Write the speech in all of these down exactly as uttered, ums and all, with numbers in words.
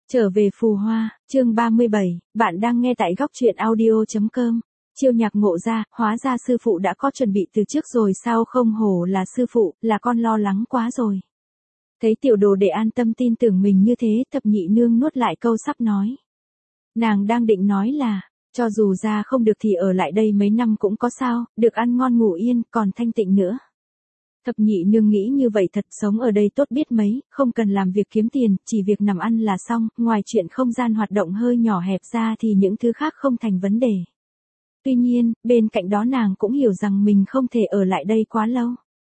Trở về phù hoa, chương ba mươi bảy, bạn đang nghe tại góc truyện audio.com. Chiêu Nhạc ngộ ra, hóa ra sư phụ đã có chuẩn bị từ trước rồi sao, không hổ là sư phụ, là con lo lắng quá rồi. Thấy tiểu đồ đệ an tâm tin tưởng mình như thế, Thập Nhị Nương nuốt lại câu sắp nói. Nàng đang định nói là, cho dù ra không được thì ở lại đây mấy năm cũng có sao, được ăn ngon ngủ yên, còn thanh tịnh nữa. Thập Nhị Nương nghĩ như vậy thật, sống ở đây tốt biết mấy, không cần làm việc kiếm tiền, chỉ việc nằm ăn là xong, ngoài chuyện không gian hoạt động hơi nhỏ hẹp ra thì những thứ khác không thành vấn đề. Tuy nhiên, bên cạnh đó nàng cũng hiểu rằng mình không thể ở lại đây quá lâu.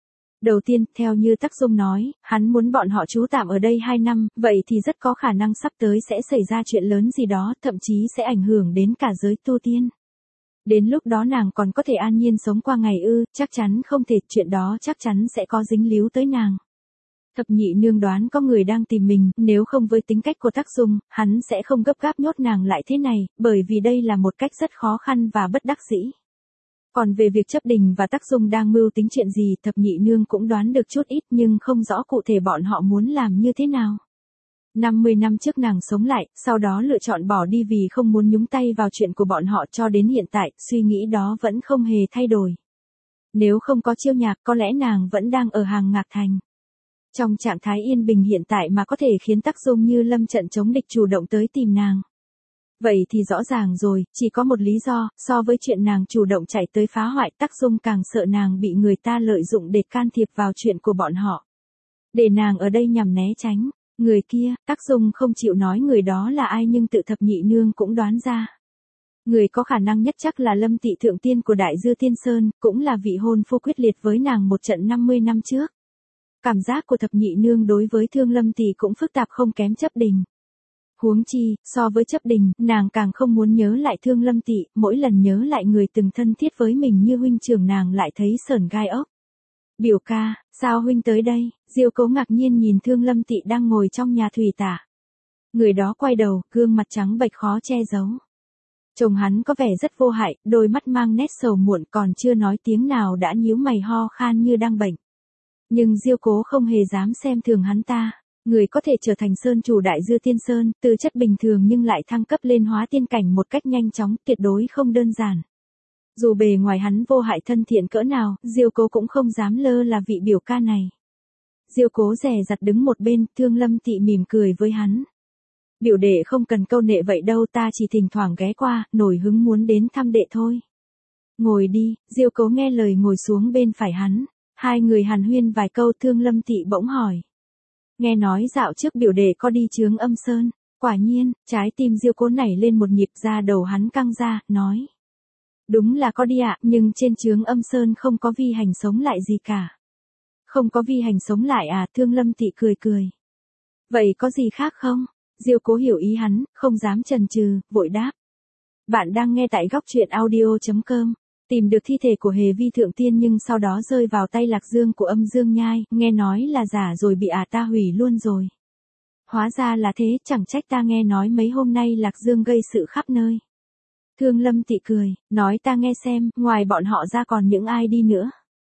Đầu tiên, theo như Tắc Dung nói, hắn muốn bọn họ trú tạm ở đây hai năm, vậy thì rất có khả năng sắp tới sẽ xảy ra chuyện lớn gì đó, thậm chí sẽ ảnh hưởng đến cả giới tu tiên. Đến lúc đó nàng còn có thể an nhiên sống qua ngày ư, chắc chắn không thể, chuyện đó chắc chắn sẽ có dính líu tới nàng. Thập Nhị Nương đoán có người đang tìm mình, nếu không với tính cách của Tắc Dung, hắn sẽ không gấp gáp nhốt nàng lại thế này, bởi vì đây là một cách rất khó khăn và bất đắc dĩ. Còn về việc Chấp Đình và Tắc Dung đang mưu tính chuyện gì, Thập Nhị Nương cũng đoán được chút ít nhưng không rõ cụ thể bọn họ muốn làm như thế nào. năm mươi năm trước nàng sống lại, sau đó lựa chọn bỏ đi vì không muốn nhúng tay vào chuyện của bọn họ, cho đến hiện tại, suy nghĩ đó vẫn không hề thay đổi. Nếu không có Chiêu Nhạc, có lẽ nàng vẫn đang ở Hàng Ngạc Thành. Trong trạng thái yên bình hiện tại mà có thể khiến Tắc Dung như lâm trận chống địch chủ động tới tìm nàng. Vậy thì rõ ràng rồi, chỉ có một lý do, so với chuyện nàng chủ động chạy tới phá hoại, Tắc Dung càng sợ nàng bị người ta lợi dụng để can thiệp vào chuyện của bọn họ. Để nàng ở đây nhằm né tránh. Người kia, Tắc Dung không chịu nói người đó là ai nhưng tự Thập Nhị Nương cũng đoán ra. Người có khả năng nhất chắc là Lâm Tị Thượng Tiên của Đại Dư Tiên Sơn, cũng là vị hôn phu quyết liệt với nàng một trận năm mươi năm trước. Cảm giác của Thập Nhị Nương đối với Thương Lâm Tị cũng phức tạp không kém Chấp Đình. Huống chi, so với Chấp Đình, nàng càng không muốn nhớ lại Thương Lâm Tị, mỗi lần nhớ lại người từng thân thiết với mình như huynh trưởng nàng lại thấy sởn gai ốc. Biểu ca, sao huynh tới đây? Diêu Cố ngạc nhiên nhìn Thương Lâm Tị đang ngồi trong nhà thủy tả. Người đó quay đầu, gương mặt trắng bệch khó che giấu. Chồng hắn có vẻ rất vô hại, đôi mắt mang nét sầu muộn, còn chưa nói tiếng nào đã nhíu mày ho khan như đang bệnh. Nhưng Diêu Cố không hề dám xem thường hắn ta. Người có thể trở thành sơn chủ Đại Dư Tiên Sơn, từ chất bình thường nhưng lại thăng cấp lên hóa tiên cảnh một cách nhanh chóng, tuyệt đối không đơn giản. Dù bề ngoài hắn vô hại thân thiện cỡ nào, Diêu Cố cũng không dám lơ là vị biểu ca này. Diêu Cố dè dặt đứng một bên, Thương Lâm Tị mỉm cười với hắn. Biểu đệ không cần câu nệ vậy đâu, ta chỉ thỉnh thoảng ghé qua, nổi hứng muốn đến thăm đệ thôi. Ngồi đi, Diêu Cố nghe lời ngồi xuống bên phải hắn. Hai người hàn huyên vài câu, Thương Lâm Tị bỗng hỏi. Nghe nói dạo trước biểu đệ có đi Chướng Âm Sơn. Quả nhiên, trái tim Diêu Cố nảy lên một nhịp, ra đầu hắn căng ra, nói. Đúng là có đi ạ, nhưng trên Chướng Âm Sơn không có vi hành sống lại gì cả. Không có vi hành sống lại à? Thương Lâm Tị cười cười. Vậy có gì khác không? Diêu Cố hiểu ý hắn, không dám chần chừ, vội đáp. Bạn đang nghe tại góc truyện audio.com. Tìm được thi thể của Hề Vi Thượng Tiên nhưng sau đó rơi vào tay Lạc Dương của Âm Dương Nhai, nghe nói là giả rồi bị ả ta hủy luôn rồi. Hóa ra là thế, chẳng trách ta nghe nói mấy hôm nay Lạc Dương gây sự khắp nơi. Thương Lâm Tị cười, nói ta nghe xem, ngoài bọn họ ra còn những ai đi nữa.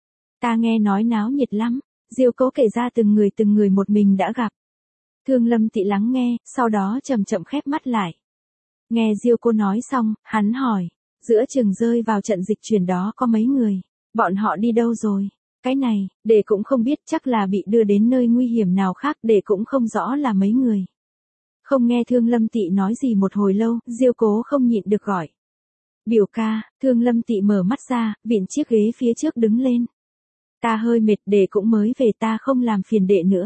Ta nghe nói náo nhiệt lắm. Diêu Cố kể ra từng người từng người một mình đã gặp. Thương Lâm Tị lắng nghe, sau đó chậm chậm khép mắt lại. Nghe Diêu Cố nói xong, hắn hỏi, giữa chừng rơi vào trận dịch chuyển đó có mấy người, bọn họ đi đâu rồi? Cái này, đệ cũng không biết, chắc là bị đưa đến nơi nguy hiểm nào khác, đệ cũng không rõ là mấy người. Không nghe Thương Lâm Tị nói gì một hồi lâu, Diêu Cố không nhịn được gọi. Biểu ca. Thương Lâm Tị mở mắt ra, vịn chiếc ghế phía trước đứng lên. Ta hơi mệt, đệ cũng mới về, ta không làm phiền đệ nữa.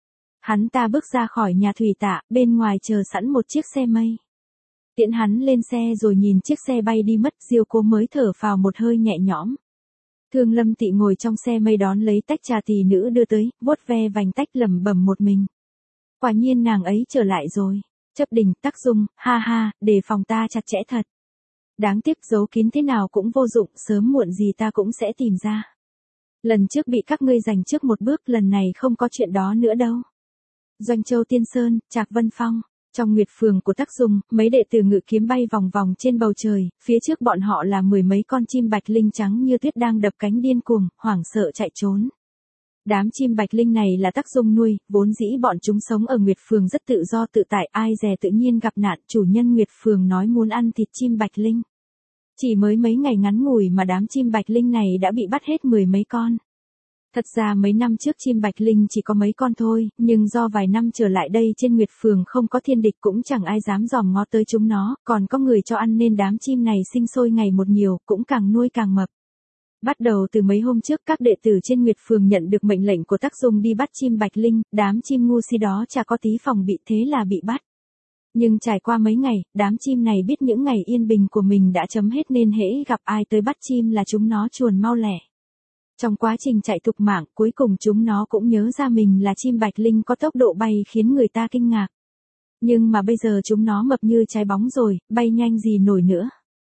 Hắn ta bước ra khỏi nhà thủy tạ, bên ngoài chờ sẵn một chiếc xe mây. Tiễn hắn lên xe rồi nhìn chiếc xe bay đi mất, Diêu Cố mới thở phào một hơi nhẹ nhõm. Thương Lâm Tị ngồi trong xe mây đón lấy tách trà tỷ nữ đưa tới, vuốt ve vành tách lẩm bẩm một mình. Quả nhiên nàng ấy trở lại rồi. Chấp Đình, Tắc Dung, ha ha, đề phòng ta chặt chẽ thật. Đáng tiếc giấu kín thế nào cũng vô dụng, sớm muộn gì ta cũng sẽ tìm ra. Lần trước bị các ngươi giành trước một bước, lần này không có chuyện đó nữa đâu. Doanh Châu Tiên Sơn, Trạc Vân Phong. Trong Nguyệt Phường của Tắc Dung, mấy đệ tử ngự kiếm bay vòng vòng trên bầu trời, phía trước bọn họ là mười mấy con chim bạch linh trắng như tuyết đang đập cánh điên cuồng, hoảng sợ chạy trốn. Đám chim bạch linh này là Tắc Dung nuôi, vốn dĩ bọn chúng sống ở Nguyệt Phường rất tự do tự tại, ai dè tự nhiên gặp nạn, chủ nhân Nguyệt Phường nói muốn ăn thịt chim bạch linh. Chỉ mới mấy ngày ngắn ngủi mà đám chim bạch linh này đã bị bắt hết mười mấy con. Thật ra mấy năm trước chim bạch linh chỉ có mấy con thôi, nhưng do vài năm trở lại đây trên Nguyệt Phường không có thiên địch cũng chẳng ai dám dòm ngó tới chúng nó, còn có người cho ăn nên đám chim này sinh sôi ngày một nhiều, cũng càng nuôi càng mập. Bắt đầu từ mấy hôm trước các đệ tử trên Nguyệt Phường nhận được mệnh lệnh của Tắc Dung đi bắt chim bạch linh, đám chim ngu si đó chả có tí phòng bị thế là bị bắt. Nhưng trải qua mấy ngày, đám chim này biết những ngày yên bình của mình đã chấm hết nên hễ gặp ai tới bắt chim là chúng nó chuồn mau lẻ. Trong quá trình chạy thục mạng, cuối cùng chúng nó cũng nhớ ra mình là chim bạch linh có tốc độ bay khiến người ta kinh ngạc. Nhưng mà bây giờ chúng nó mập như trái bóng rồi, bay nhanh gì nổi nữa.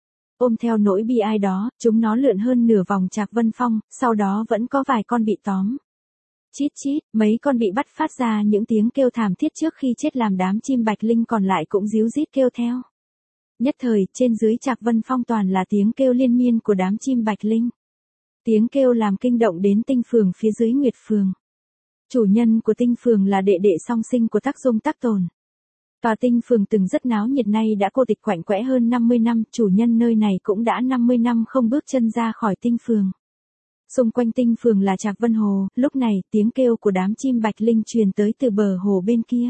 Ôm theo nỗi bi ai đó, chúng nó lượn hơn nửa vòng Trạc Vân Phong, sau đó vẫn có vài con bị tóm. Chít chít, mấy con bị bắt phát ra những tiếng kêu thảm thiết trước khi chết làm đám chim bạch linh còn lại cũng ríu rít kêu theo. Nhất thời, trên dưới Trạc Vân Phong toàn là tiếng kêu liên miên của đám chim bạch linh. Tiếng kêu làm kinh động đến Tinh Phường phía dưới Nguyệt Phường. Chủ nhân của Tinh Phường là đệ đệ song sinh của Tắc Dung Tắc Tồn. Tòa Tinh Phường từng rất náo nhiệt nay đã cô tịch quạnh quẽ hơn năm mươi năm, chủ nhân nơi này cũng đã năm mươi năm không bước chân ra khỏi Tinh Phường. Xung quanh Tinh Phường là Trạc Vân Hồ, lúc này tiếng kêu của đám chim bạch linh truyền tới từ bờ hồ bên kia.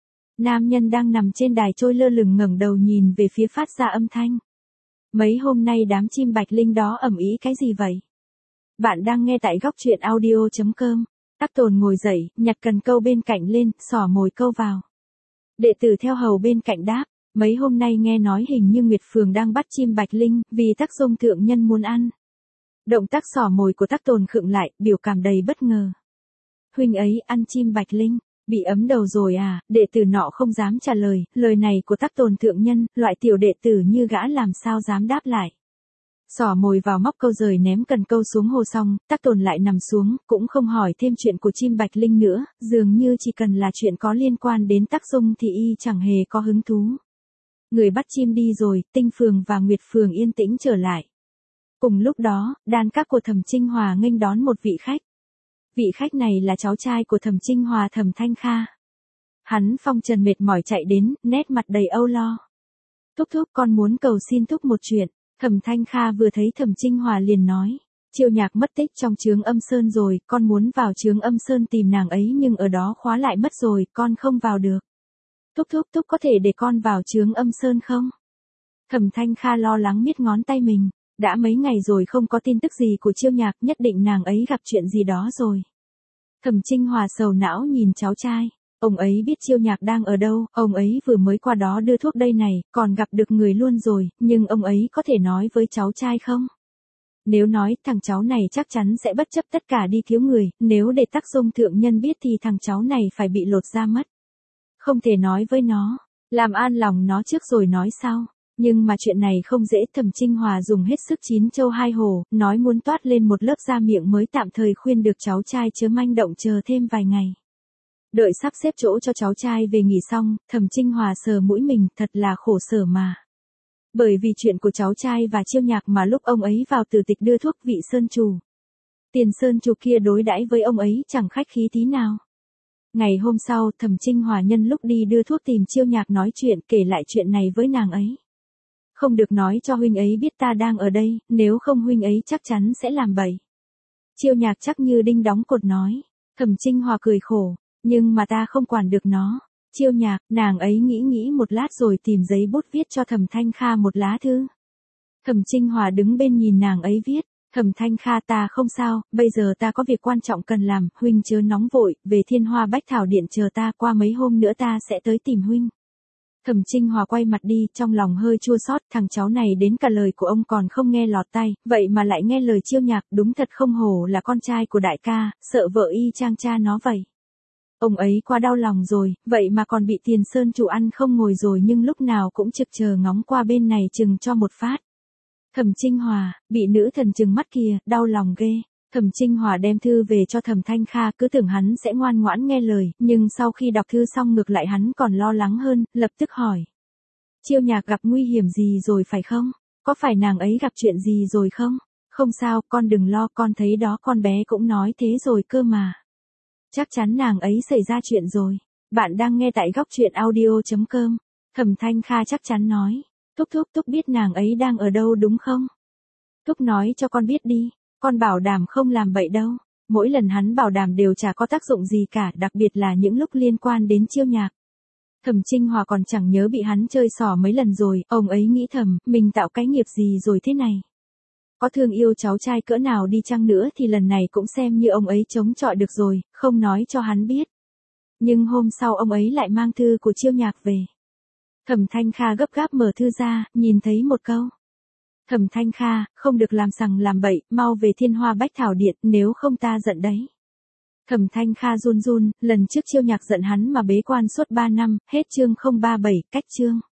Nam nhân đang nằm trên đài trôi lơ lửng ngẩng đầu nhìn về phía phát ra âm thanh. Mấy hôm nay đám chim bạch linh đó ầm ĩ cái gì vậy? Bạn đang nghe tại góc truyện audio chấm com. Tắc Tồn ngồi dậy, nhặt cần câu bên cạnh lên, xỏ mồi câu vào. Đệ tử theo hầu bên cạnh đáp, mấy hôm nay nghe nói hình như Nguyệt Phường đang bắt chim bạch linh, vì Tắc Dung thượng nhân muốn ăn. Động tác xỏ mồi của Tắc Tồn khựng lại, biểu cảm đầy bất ngờ. Huynh ấy ăn chim bạch linh, bị ấm đầu rồi à? Đệ tử nọ không dám trả lời, lời này của Tắc Tồn thượng nhân, loại tiểu đệ tử như gã làm sao dám đáp lại. Xỏ mồi vào móc câu rời ném cần câu xuống hồ xong, Tắc Tồn lại nằm xuống, cũng không hỏi thêm chuyện của chim bạch linh nữa, dường như chỉ cần là chuyện có liên quan đến Tắc Dung thì y chẳng hề có hứng thú. Người bắt chim đi rồi, Tinh Phường và Nguyệt Phường yên tĩnh trở lại. Cùng lúc đó, đan các của Thẩm Trinh Hòa nghênh đón một vị khách. Vị khách này là cháu trai của Thẩm Trinh Hòa, Thẩm Thanh Kha. Hắn phong trần mệt mỏi chạy đến, nét mặt đầy âu lo. Thúc thúc, con muốn cầu xin thúc một chuyện. Thẩm Thanh Kha vừa thấy Thẩm Trinh Hòa liền nói, Chiêu Nhạc mất tích trong Chướng Âm Sơn rồi, con muốn vào Chướng Âm Sơn tìm nàng ấy nhưng ở đó khóa lại mất rồi, con không vào được. Thúc thúc thúc có thể để con vào Chướng Âm Sơn không? Thẩm Thanh Kha lo lắng miết ngón tay mình, đã mấy ngày rồi không có tin tức gì của Chiêu Nhạc, nhất định nàng ấy gặp chuyện gì đó rồi. Thẩm Trinh Hòa sầu não nhìn cháu trai. Ông ấy biết Chiêu Nhạc đang ở đâu, ông ấy vừa mới qua đó đưa thuốc đây này, còn gặp được người luôn rồi, nhưng ông ấy có thể nói với cháu trai không? Nếu nói, thằng cháu này chắc chắn sẽ bất chấp tất cả đi cứu người, nếu để Tắc Dung thượng nhân biết thì thằng cháu này phải bị lột da mất. Không thể nói với nó, làm an lòng nó trước rồi nói sau. Nhưng mà chuyện này không dễ, Thẩm Trinh Hòa dùng hết sức chín châu hai hồ, nói muốn toát lên một lớp da miệng mới tạm thời khuyên được cháu trai chớ manh động chờ thêm vài ngày. Đợi sắp xếp chỗ cho cháu trai về nghỉ xong, Thẩm Trinh Hòa sờ mũi mình, thật là khổ sở mà. Bởi vì chuyện của cháu trai và Chiêu Nhạc mà lúc ông ấy vào Tử Tịch đưa thuốc, vị sơn chủ. Tiền sơn chủ kia đối đãi với ông ấy chẳng khách khí tí nào. Ngày hôm sau, Thẩm Trinh Hòa nhân lúc đi đưa thuốc tìm Chiêu Nhạc nói chuyện, kể lại chuyện này với nàng ấy. Không được nói cho huynh ấy biết ta đang ở đây, nếu không huynh ấy chắc chắn sẽ làm bậy. Chiêu Nhạc chắc như đinh đóng cột nói. Thẩm Trinh Hòa cười khổ. Nhưng mà ta không quản được nó. Chiêu Nhạc, nàng ấy nghĩ nghĩ một lát rồi tìm giấy bút viết cho Thẩm Thanh Kha một lá thư. Thẩm Trinh Hòa đứng bên nhìn nàng ấy viết. Thẩm Thanh Kha, ta không sao, bây giờ ta có việc quan trọng cần làm, huynh chớ nóng vội, về Thiên Hoa Bách Thảo Điện chờ ta, qua mấy hôm nữa ta sẽ tới tìm huynh. Thẩm Trinh Hòa quay mặt đi, trong lòng hơi chua xót, thằng cháu này đến cả lời của ông còn không nghe lọt tai, vậy mà lại nghe lời Chiêu Nhạc, đúng thật không hổ là con trai của đại ca, sợ vợ y chang cha nó vậy. Ông ấy quá đau lòng rồi, vậy mà còn bị Tiền Sơn chủ ăn không ngồi rồi nhưng lúc nào cũng trực chờ ngóng qua bên này chừng cho một phát. Thẩm Trinh Hòa, bị nữ thần chừng mắt kìa, đau lòng ghê. Thẩm Trinh Hòa đem thư về cho Thẩm Thanh Kha, cứ tưởng hắn sẽ ngoan ngoãn nghe lời, nhưng sau khi đọc thư xong ngược lại hắn còn lo lắng hơn, lập tức hỏi. Chiêu Nhạc gặp nguy hiểm gì rồi phải không? Có phải nàng ấy gặp chuyện gì rồi không? Không sao, con đừng lo, con thấy đó con bé cũng nói thế rồi cơ mà. Chắc chắn nàng ấy xảy ra chuyện rồi. Bạn đang nghe tại góc truyện audio.com. Thẩm Thanh Kha chắc chắn nói. Thúc thúc thúc biết nàng ấy đang ở đâu đúng không? Thúc nói cho con biết đi, con bảo đảm không làm bậy đâu. Mỗi lần hắn bảo đảm đều chả có tác dụng gì cả, đặc biệt là những lúc liên quan đến Chiêu Nhạc. Thẩm Trinh Hòa còn chẳng nhớ bị hắn chơi xỏ mấy lần rồi, ông ấy nghĩ thầm, mình tạo cái nghiệp gì rồi thế này. Có thương yêu cháu trai cỡ nào đi chăng nữa thì lần này cũng xem như ông ấy chống chọi được rồi, không nói cho hắn biết. Nhưng hôm sau ông ấy lại mang thư của Chiêu Nhạc về. Thẩm Thanh Kha gấp gáp mở thư ra, nhìn thấy một câu. Thẩm Thanh Kha, không được làm sằng làm bậy, mau về Thiên Hoa Bách Thảo Điện, nếu không ta giận đấy. Thẩm Thanh Kha run run, lần trước Chiêu Nhạc giận hắn mà bế quan suốt ba năm, hết chương không ba bảy, cách chương.